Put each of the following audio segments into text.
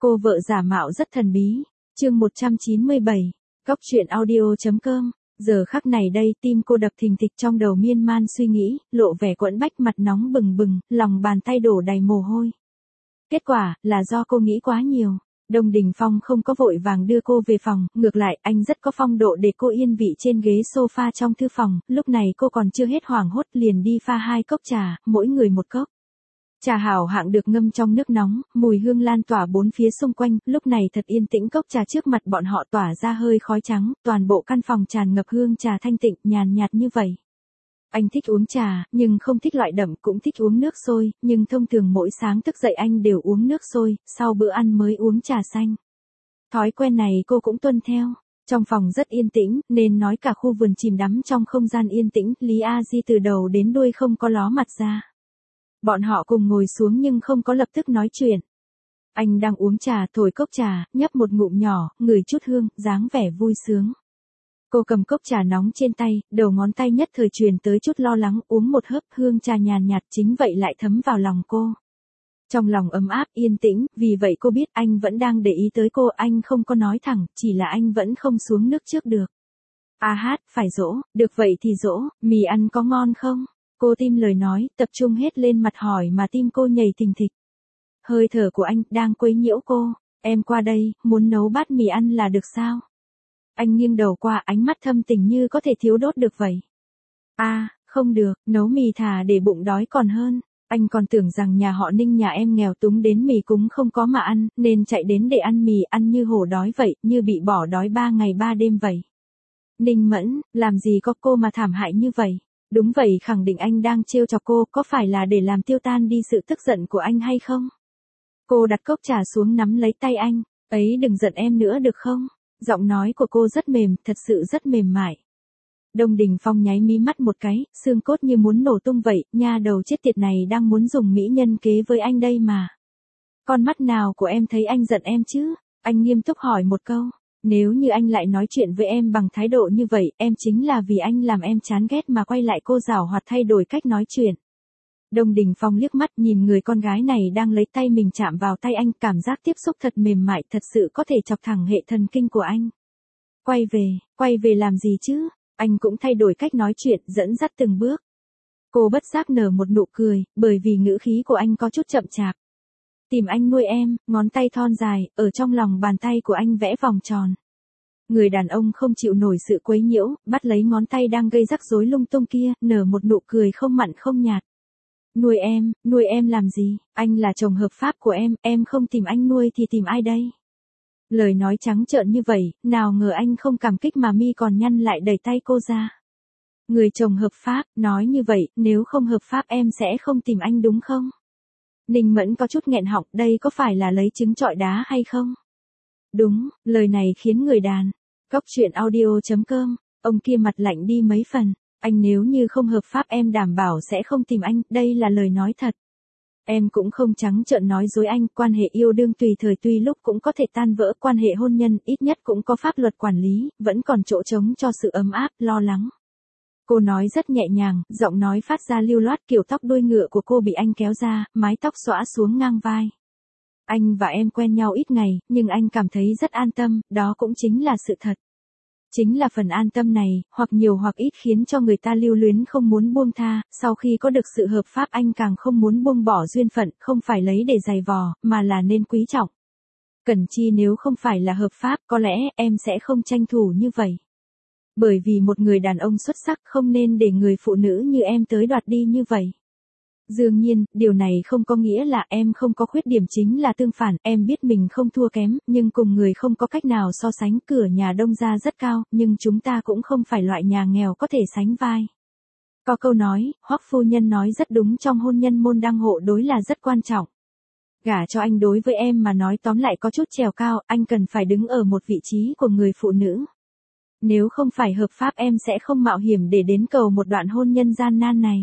Cô vợ giả mạo rất thần bí. Chương 197. Cóc truyện audio.com. Giờ khắc này đây, tim cô đập thình thịch, trong đầu miên man suy nghĩ, lộ vẻ quẫn bách, mặt nóng bừng bừng, lòng bàn tay đổ đầy mồ hôi. Kết quả là do cô nghĩ quá nhiều. Đông Đình Phong không có vội vàng đưa cô về phòng, ngược lại anh rất có phong độ để cô yên vị trên ghế sofa trong thư phòng. Lúc này cô còn chưa hết hoảng hốt, liền đi pha 2 cốc trà, mỗi người 1 cốc. Trà hảo hạng được ngâm trong nước nóng, mùi hương lan tỏa bốn phía xung quanh, lúc này thật yên tĩnh. Cốc trà trước mặt bọn họ tỏa ra hơi khói trắng, toàn bộ căn phòng tràn ngập hương trà thanh tịnh, nhàn nhạt như vậy. Anh thích uống trà, nhưng không thích loại đậm, cũng thích uống nước sôi, nhưng thông thường mỗi sáng thức dậy anh đều uống nước sôi, sau bữa ăn mới uống trà xanh. Thói quen này cô cũng tuân theo. Trong phòng rất yên tĩnh, nên nói cả khu vườn chìm đắm trong không gian yên tĩnh, Lý A Di từ đầu đến đuôi không có ló mặt ra. Bọn họ cùng ngồi xuống nhưng không có lập tức nói chuyện. Anh đang uống trà, thổi cốc trà, nhấp một ngụm nhỏ, ngửi chút hương, dáng vẻ vui sướng. Cô cầm cốc trà nóng trên tay, đầu ngón tay nhất thời truyền tới chút lo lắng, uống một hớp, hương trà nhàn nhạt chính vậy lại thấm vào lòng cô. Trong lòng ấm áp, yên tĩnh, vì vậy cô biết anh vẫn đang để ý tới cô, anh không có nói thẳng, chỉ là anh vẫn không xuống nước trước được. A hát, phải dỗ, được vậy thì dỗ, mì ăn có ngon không? Cô tim lời nói, tập trung hết lên mặt hỏi mà tim cô nhảy thình thịch. Hơi thở của anh đang quấy nhiễu cô. Em qua đây, muốn nấu bát mì ăn là được sao? Anh nghiêng đầu qua, ánh mắt thâm tình như có thể thiếu đốt được vậy. Không được, nấu mì thà để bụng đói còn hơn. Anh còn tưởng rằng nhà họ Ninh nhà em nghèo túng đến mì cúng không có mà ăn, nên chạy đến để ăn mì, ăn như hổ đói vậy, như bị bỏ đói 3 ngày 3 đêm vậy. Ninh Mẫn, làm gì có cô mà thảm hại như vậy? Đúng vậy, khẳng định anh đang trêu chọc cô, có phải là để làm tiêu tan đi sự tức giận của anh hay không? Cô đặt cốc trà xuống, nắm lấy tay anh. Ấy, đừng giận em nữa được không? Giọng nói của cô rất mềm, thật sự rất mềm mại. Đông Đình Phong nháy mí mắt một cái, xương cốt như muốn nổ tung vậy, nha đầu chết tiệt này đang muốn dùng mỹ nhân kế với anh đây mà. Con mắt nào của em thấy anh giận em chứ? Anh nghiêm túc hỏi một câu. Nếu như anh lại nói chuyện với em bằng thái độ như vậy, em chính là vì anh làm em chán ghét mà quay lại. Cô giảo hoạt thay đổi cách nói chuyện. Đông Đình Phong liếc mắt nhìn người con gái này đang lấy tay mình chạm vào tay anh, cảm giác tiếp xúc thật mềm mại, thật sự có thể chọc thẳng hệ thần kinh của anh. Quay về làm gì chứ? Anh cũng thay đổi cách nói chuyện, dẫn dắt từng bước. Cô bất giác nở một nụ cười, bởi vì ngữ khí của anh có chút chậm chạp. Tìm anh nuôi em, ngón tay thon dài, ở trong lòng bàn tay của anh vẽ vòng tròn. Người đàn ông không chịu nổi sự quấy nhiễu, bắt lấy ngón tay đang gây rắc rối lung tung kia, nở một nụ cười không mặn không nhạt. Nuôi em làm gì? Anh là chồng hợp pháp của em không tìm anh nuôi thì tìm ai đây? Lời nói trắng trợn như vậy, nào ngờ anh không cảm kích mà mi còn nhăn lại đẩy tay cô ra. Người chồng hợp pháp, nói như vậy, nếu không hợp pháp em sẽ không tìm anh đúng không? Ninh Mẫn có chút nghẹn họng, đây có phải là lấy trứng trọi đá hay không? Đúng, lời này khiến người đàn. Cóc truyện audio.com, ông kia mặt lạnh đi mấy phần. Anh nếu như không hợp pháp em đảm bảo sẽ không tìm anh, đây là lời nói thật. Em cũng không trắng trợn nói dối anh, quan hệ yêu đương tùy thời tùy lúc cũng có thể tan vỡ, quan hệ hôn nhân ít nhất cũng có pháp luật quản lý, vẫn còn chỗ trống cho sự ấm áp, lo lắng. Cô nói rất nhẹ nhàng, giọng nói phát ra lưu loát, kiểu tóc đuôi ngựa của cô bị anh kéo ra, mái tóc xõa xuống ngang vai. Anh và em quen nhau ít ngày, nhưng anh cảm thấy rất an tâm, đó cũng chính là sự thật. Chính là phần an tâm này, hoặc nhiều hoặc ít khiến cho người ta lưu luyến không muốn buông tha, sau khi có được sự hợp pháp anh càng không muốn buông bỏ duyên phận, không phải lấy để giày vò, mà là nên quý trọng. Cẩn chi nếu không phải là hợp pháp, có lẽ em sẽ không tranh thủ như vậy. Bởi vì một người đàn ông xuất sắc không nên để người phụ nữ như em tới đoạt đi như vậy. Dường nhiên, điều này không có nghĩa là em không có khuyết điểm, chính là tương phản, em biết mình không thua kém, nhưng cùng người không có cách nào so sánh. Cửa nhà Đông gia rất cao, nhưng chúng ta cũng không phải loại nhà nghèo có thể sánh vai. Có câu nói, Hoắc phu nhân nói rất đúng, trong hôn nhân môn đăng hộ đối là rất quan trọng. Gả cho anh đối với em mà nói tóm lại có chút trèo cao, anh cần phải đứng ở một vị trí của người phụ nữ. Nếu không phải hợp pháp em sẽ không mạo hiểm để đến cầu một đoạn hôn nhân gian nan này.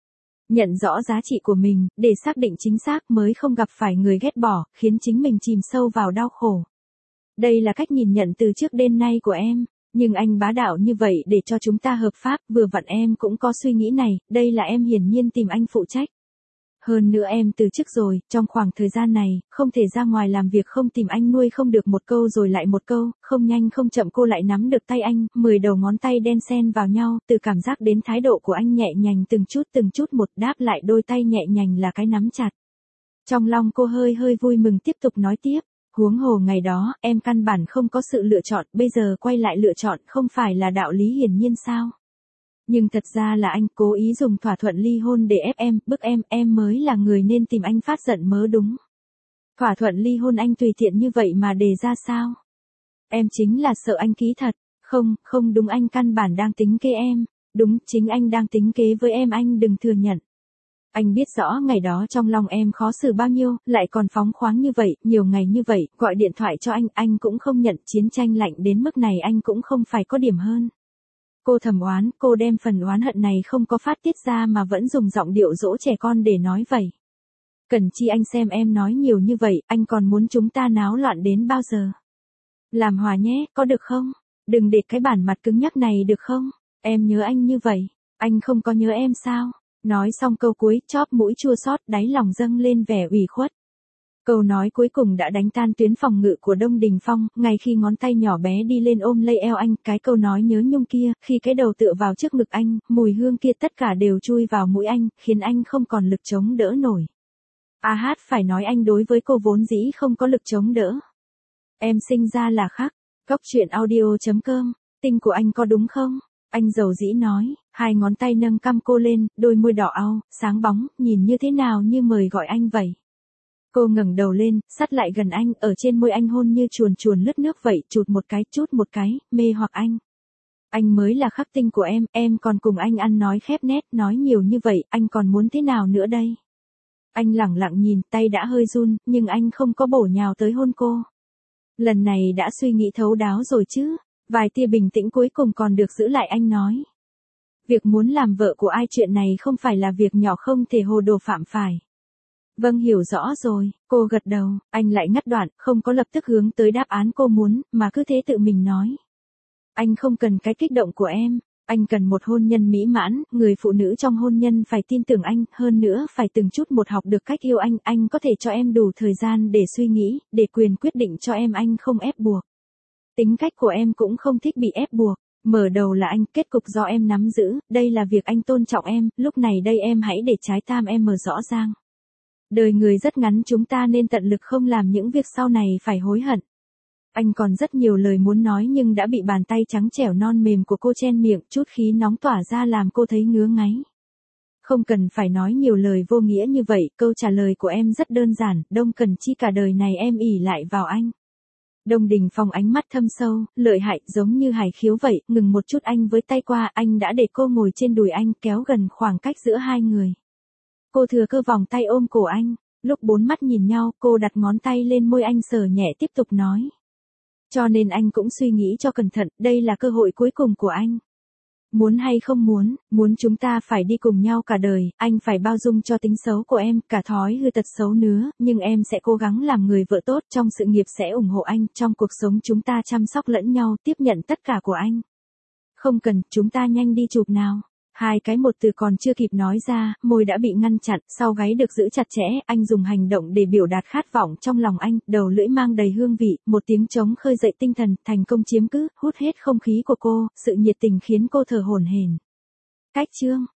Nhận rõ giá trị của mình, để xác định chính xác mới không gặp phải người ghét bỏ, khiến chính mình chìm sâu vào đau khổ. Đây là cách nhìn nhận từ trước đến nay của em, nhưng anh bá đạo như vậy để cho chúng ta hợp pháp, vừa vặn em cũng có suy nghĩ này, đây là em hiển nhiên tìm anh phụ trách. Hơn nữa em từ chức rồi, trong khoảng thời gian này, không thể ra ngoài làm việc không tìm anh nuôi không được, một câu rồi lại một câu, không nhanh không chậm cô lại nắm được tay anh, 10 đầu ngón tay đen xen vào nhau, từ cảm giác đến thái độ của anh nhẹ nhàng từng chút một, đáp lại đôi tay nhẹ nhàng là cái nắm chặt. Trong lòng cô hơi hơi vui mừng tiếp tục nói tiếp, huống hồ ngày đó, em căn bản không có sự lựa chọn, bây giờ quay lại lựa chọn không phải là đạo lý hiển nhiên sao? Nhưng thật ra là anh cố ý dùng thỏa thuận ly hôn để ép em, bức em mới là người nên tìm anh phát giận mớ đúng. Thỏa thuận ly hôn anh tùy tiện như vậy mà đề ra sao? Em chính là sợ anh ký thật, không đúng, anh căn bản đang tính kế em, đúng chính anh đang tính kế với em, anh đừng thừa nhận. Anh biết rõ ngày đó trong lòng em khó xử bao nhiêu, lại còn phóng khoáng như vậy, nhiều ngày như vậy, gọi điện thoại cho anh cũng không nhận, chiến tranh lạnh đến mức này anh cũng không phải có điểm hơn. Cô thầm oán, cô đem phần oán hận này không có phát tiết ra mà vẫn dùng giọng điệu dỗ trẻ con để nói vậy. Cần chi anh xem em nói nhiều như vậy, anh còn muốn chúng ta náo loạn đến bao giờ? Làm hòa nhé, có được không? Đừng để cái bản mặt cứng nhắc này được không? Em nhớ anh như vậy, anh không có nhớ em sao? Nói xong câu cuối, chóp mũi chua xót, đáy lòng dâng lên vẻ ủy khuất. Câu nói cuối cùng đã đánh tan tuyến phòng ngự của Đông Đình Phong, ngay khi ngón tay nhỏ bé đi lên ôm lấy eo anh, cái câu nói nhớ nhung kia, khi cái đầu tựa vào trước ngực anh, mùi hương kia tất cả đều chui vào mũi anh, khiến anh không còn lực chống đỡ nổi. Phải nói anh đối với cô vốn dĩ không có lực chống đỡ. Em sinh ra là khác. Góc truyện audio.com, tinh của anh có đúng không? Anh dầu dĩ nói, hai ngón tay nâng cằm cô lên, đôi môi đỏ au, sáng bóng, nhìn như thế nào như mời gọi anh vậy. Cô ngẩng đầu lên, sát lại gần anh, ở trên môi anh hôn như chuồn chuồn lướt nước vậy, chụt một cái, mê hoặc anh. Anh mới là khắc tinh của em còn cùng anh ăn nói khép nét, nói nhiều như vậy, anh còn muốn thế nào nữa đây? Anh lẳng lặng nhìn, tay đã hơi run, nhưng anh không có bổ nhào tới hôn cô. Lần này đã suy nghĩ thấu đáo rồi chứ, vài tia bình tĩnh cuối cùng còn được giữ lại, anh nói. Việc muốn làm vợ của ai, chuyện này không phải là việc nhỏ, không thể hồ đồ phạm phải. Vâng, hiểu rõ rồi, cô gật đầu, anh lại ngắt đoạn, không có lập tức hướng tới đáp án cô muốn, mà cứ thế tự mình nói. Anh không cần cái kích động của em, anh cần một hôn nhân mỹ mãn, người phụ nữ trong hôn nhân phải tin tưởng anh, hơn nữa phải từng chút một học được cách yêu anh có thể cho em đủ thời gian để suy nghĩ, để quyền quyết định cho em, anh không ép buộc. Tính cách của em cũng không thích bị ép buộc, mở đầu là anh, kết cục do em nắm giữ, đây là việc anh tôn trọng em, lúc này đây em hãy để trái tim em mở rõ ràng. Đời người rất ngắn, chúng ta nên tận lực không làm những việc sau này phải hối hận. Anh còn rất nhiều lời muốn nói nhưng đã bị bàn tay trắng trẻo non mềm của cô chen miệng, chút khí nóng tỏa ra làm cô thấy ngứa ngáy. Không cần phải nói nhiều lời vô nghĩa như vậy, câu trả lời của em rất đơn giản, Đông cần chi cả đời này em ỷ lại vào anh. Đông Đình Phong ánh mắt thâm sâu, lợi hại, giống như hải khiếu vậy, ngừng một chút, anh với tay qua, anh đã để cô ngồi trên đùi anh, kéo gần khoảng cách giữa hai người. Cô thừa cơ vòng tay ôm cổ anh, lúc bốn mắt nhìn nhau, cô đặt ngón tay lên môi anh sờ nhẹ tiếp tục nói. Cho nên anh cũng suy nghĩ cho cẩn thận, đây là cơ hội cuối cùng của anh. Muốn hay không muốn chúng ta phải đi cùng nhau cả đời, anh phải bao dung cho tính xấu của em, cả thói hư tật xấu nữa, nhưng em sẽ cố gắng làm người vợ tốt, trong sự nghiệp sẽ ủng hộ anh, trong cuộc sống chúng ta chăm sóc lẫn nhau, tiếp nhận tất cả của anh. Không cần, chúng ta nhanh đi chụp nào. Hai cái một từ còn chưa kịp nói ra, môi đã bị ngăn chặn, sau gáy được giữ chặt chẽ, anh dùng hành động để biểu đạt khát vọng trong lòng anh, đầu lưỡi mang đầy hương vị, một tiếng trống khơi dậy tinh thần, thành công chiếm cứ, hút hết không khí của cô, sự nhiệt tình khiến cô thở hổn hển. Cách chương